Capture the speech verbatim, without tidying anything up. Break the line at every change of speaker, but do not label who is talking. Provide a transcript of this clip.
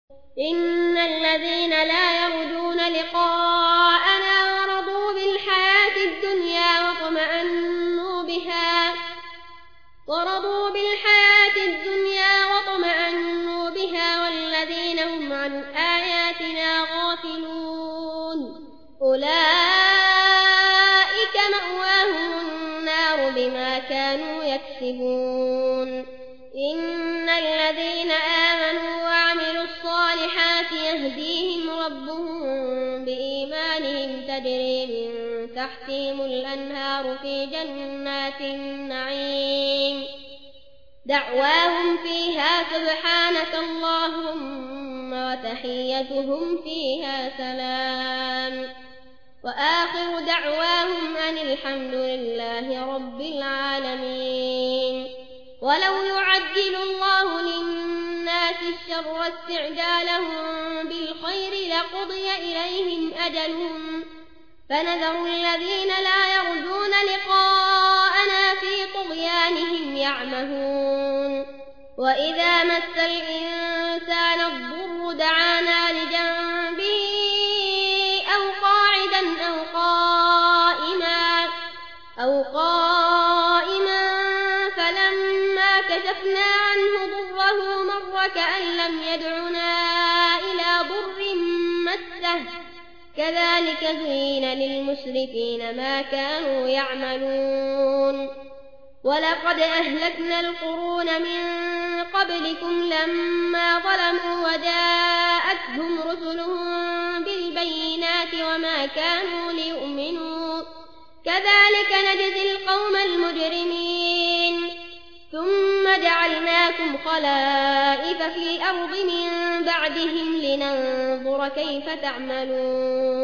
إن الذين لا يرجون لقاءنا ورضوا بالحياة الدنيا وطمأنوا بها ورضوا بالحياة الدنيا وطمأنوا بها والذين هم عن آياتنا غافلون أولئك مأواهم النار بما كانوا يكسبون إن الذين آمنوا وعملوا الصالحات يهديهم ربهم بإيمانهم تجري من تحتهم الأنهار في جنات النعيم دعواهم فيها سبحانك اللهم وتحيتهم فيها سلام وآخر دعواهم أن الحمد لله رب العالمين ولو يعجل الله للناس الشر استعجالهم بالخير لقضي إليهم أجلهم فنذر الذين لا يرجون لقاءنا في طغيانهم يعمهون وإذا مس الإنسان الضر دعانا لجنبه أو قاعدا أو قائما أو قائما فلما كشفنا عنه ضره مر كأن لم يدعنا إلى ضر مسه كذلك زين للمسرفين ما كانوا يعملون ولقد أهلكنا القرون من قبلكم لما ظلموا وجاءتهم رسلهم بالبينات وما كانوا ليؤمنوا كذلك نجزي القوم المجرمين ثم جعلناكم خلائف في الأرض من بعدهم لننظر كيف تعملون